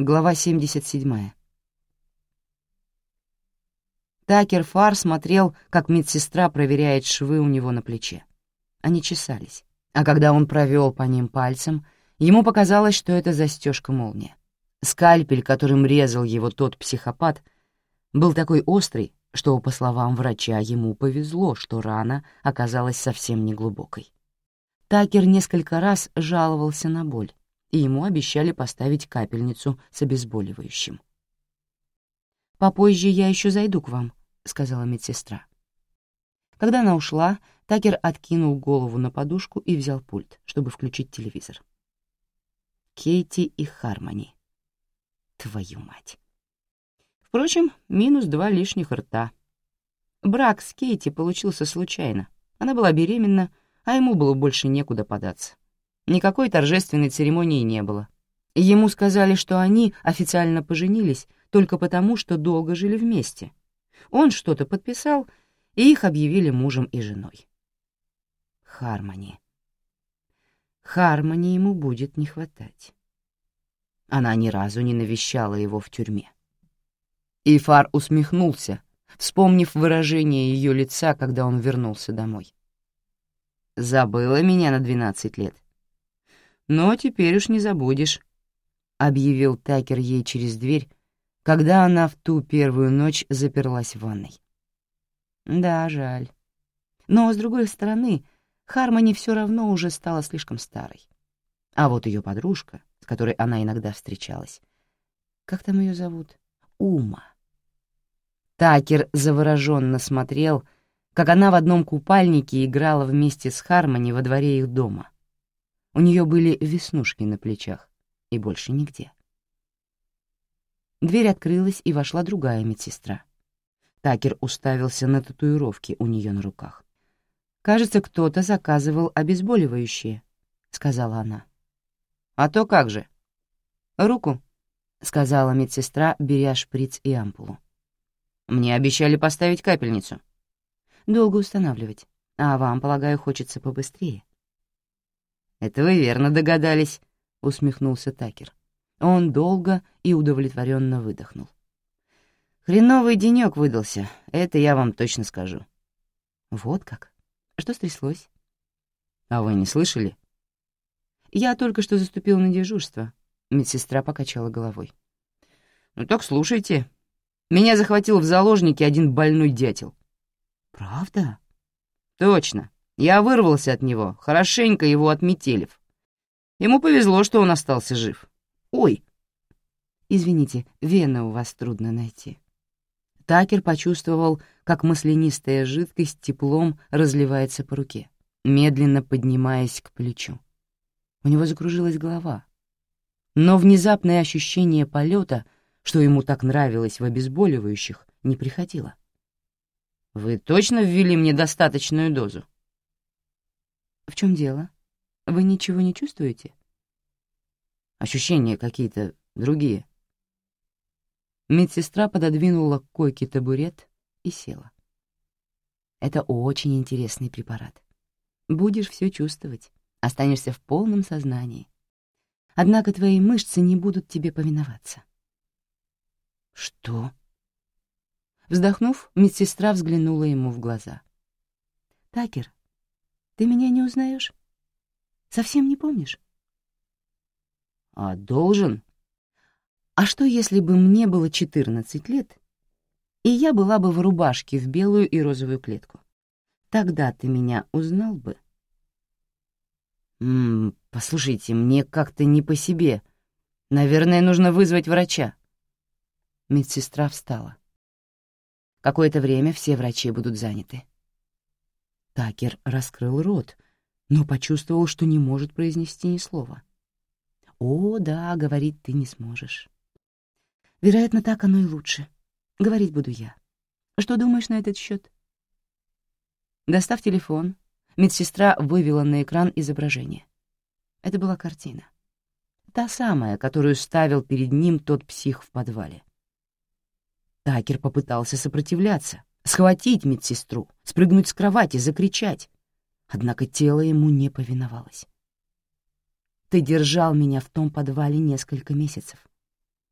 Глава 77. Такер Фар смотрел, как медсестра проверяет швы у него на плече. Они чесались, а когда он провел по ним пальцем, ему показалось, что это застежка-молния. Скальпель, которым резал его тот психопат, был такой острый, что, по словам врача, ему повезло, что рана оказалась совсем неглубокой. Такер несколько раз жаловался на боль, и ему обещали поставить капельницу с обезболивающим. «Попозже я еще зайду к вам», — сказала медсестра. Когда она ушла, Такер откинул голову на подушку и взял пульт, чтобы включить телевизор. Кейти и Хармони. Твою мать. Впрочем, минус 2 лишних рта. Брак с Кейти получился случайно. Она была беременна, а ему было больше некуда податься. Никакой торжественной церемонии не было. Ему сказали, что они официально поженились только потому, что долго жили вместе. Он что-то подписал, и их объявили мужем и женой. Хармони. Хармони ему будет не хватать. Она ни разу не навещала его в тюрьме. И Фар усмехнулся, вспомнив выражение ее лица, когда он вернулся домой. «Забыла меня на 12 лет. Но теперь уж не забудешь», — объявил Такер ей через дверь, когда она в ту первую ночь заперлась в ванной. Да, жаль. Но, с другой стороны, Хармони все равно уже стала слишком старой. А вот ее подружка, с которой она иногда встречалась, как там ее зовут? Ума. Такер завороженно смотрел, как она в одном купальнике играла вместе с Хармони во дворе их дома. У нее были веснушки на плечах, и больше нигде. Дверь открылась, и вошла другая медсестра. Такер уставился на татуировки у нее на руках. «Кажется, кто-то заказывал обезболивающее», — сказала она. «А то как же?» «Руку», — сказала медсестра, беря шприц и ампулу. «Мне обещали поставить капельницу». «Долго устанавливать, а вам, полагаю, хочется побыстрее». «Это вы верно догадались», — усмехнулся Такер. Он долго и удовлетворенно выдохнул. «Хреновый денёк выдался, это я вам точно скажу». «Вот как? Что стряслось?» «А вы не слышали?» «Я только что заступила на дежурство», — медсестра покачала головой. «Ну так слушайте. Меня захватил в заложники один больной дятел». «Правда?» «Точно. Я вырвался от него, хорошенько его отметелив. Ему повезло, что он остался жив. Ой!» «Извините, вены у вас трудно найти». Такер почувствовал, как маслянистая жидкость теплом разливается по руке, медленно поднимаясь к плечу. У него закружилась голова. Но внезапное ощущение полета, что ему так нравилось в обезболивающих, не приходило. «Вы точно ввели мне достаточную дозу?» «В чем дело? Вы ничего не чувствуете?» «Ощущения какие-то другие». Медсестра пододвинула к койке табурет и села. «Это очень интересный препарат. Будешь все чувствовать, останешься в полном сознании. Однако твои мышцы не будут тебе повиноваться». «Что?» Вздохнув, медсестра взглянула ему в глаза. «Такер, ты меня не узнаешь? Совсем не помнишь?» «А должен?» «А что, если бы мне было 14 лет, и я была бы в рубашке в белую и розовую клетку? Тогда ты меня узнал бы?» «Послушайте, мне как-то не по себе. Наверное, нужно вызвать врача». Медсестра встала. «Какое-то время все врачи будут заняты». Такер раскрыл рот, но почувствовал, что не может произнести ни слова. «О, да, говорить ты не сможешь. Вероятно, так оно и лучше. Говорить буду я. Что думаешь на этот счет?» Достав телефон, медсестра вывела на экран изображение. Это была картина. Та самая, которую ставил перед ним тот псих в подвале. Такер попытался сопротивляться, схватить медсестру, спрыгнуть с кровати, закричать. Однако тело ему не повиновалось. «Ты держал меня в том подвале несколько месяцев.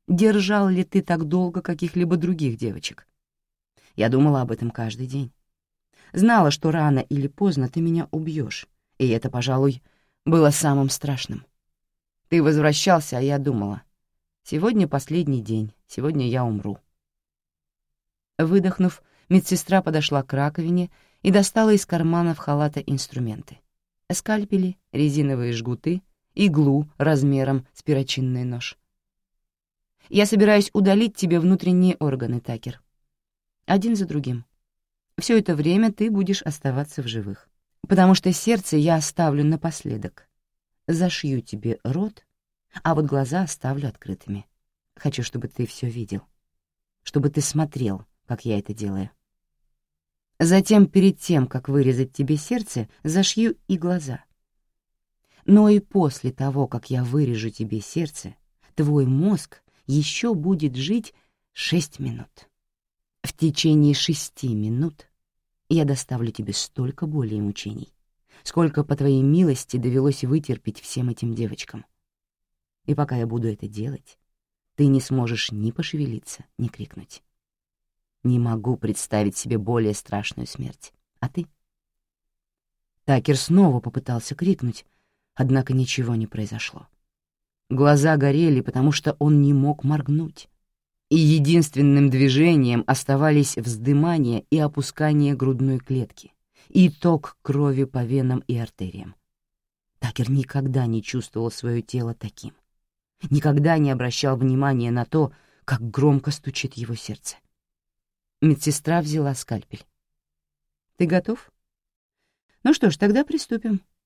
Держал ли ты так долго каких-либо других девочек? Я думала об этом каждый день. Знала, что рано или поздно ты меня убьешь, и это, пожалуй, было самым страшным. Ты возвращался, а я думала: сегодня последний день, сегодня я умру. Выдохнув, медсестра подошла к раковине и достала из карманов халата инструменты: скальпели, резиновые жгуты, иглу размером с перочинный нож. «Я собираюсь удалить тебе внутренние органы, Такер. Один за другим. Все это время ты будешь оставаться в живых, потому что сердце я оставлю напоследок. Зашью тебе рот, а вот глаза оставлю открытыми. Хочу, чтобы ты все видел, чтобы ты смотрел, как я это делаю. Затем, перед тем, как вырезать тебе сердце, зашью и глаза. Но и после того, как я вырежу тебе сердце, твой мозг еще будет жить 6 минут. В течение 6 минут я доставлю тебе столько боли и мучений, сколько, по твоей милости, довелось вытерпеть всем этим девочкам. И пока я буду это делать, ты не сможешь ни пошевелиться, ни крикнуть. Не могу представить себе более страшную смерть. А ты?» Такер снова попытался крикнуть, однако ничего не произошло. Глаза горели, потому что он не мог моргнуть, и единственным движением оставались вздымание и опускание грудной клетки и ток крови по венам и артериям. Такер никогда не чувствовал свое тело таким, никогда не обращал внимания на то, как громко стучит его сердце. Медсестра взяла скальпель. «Ты готов? Ну что ж, тогда приступим.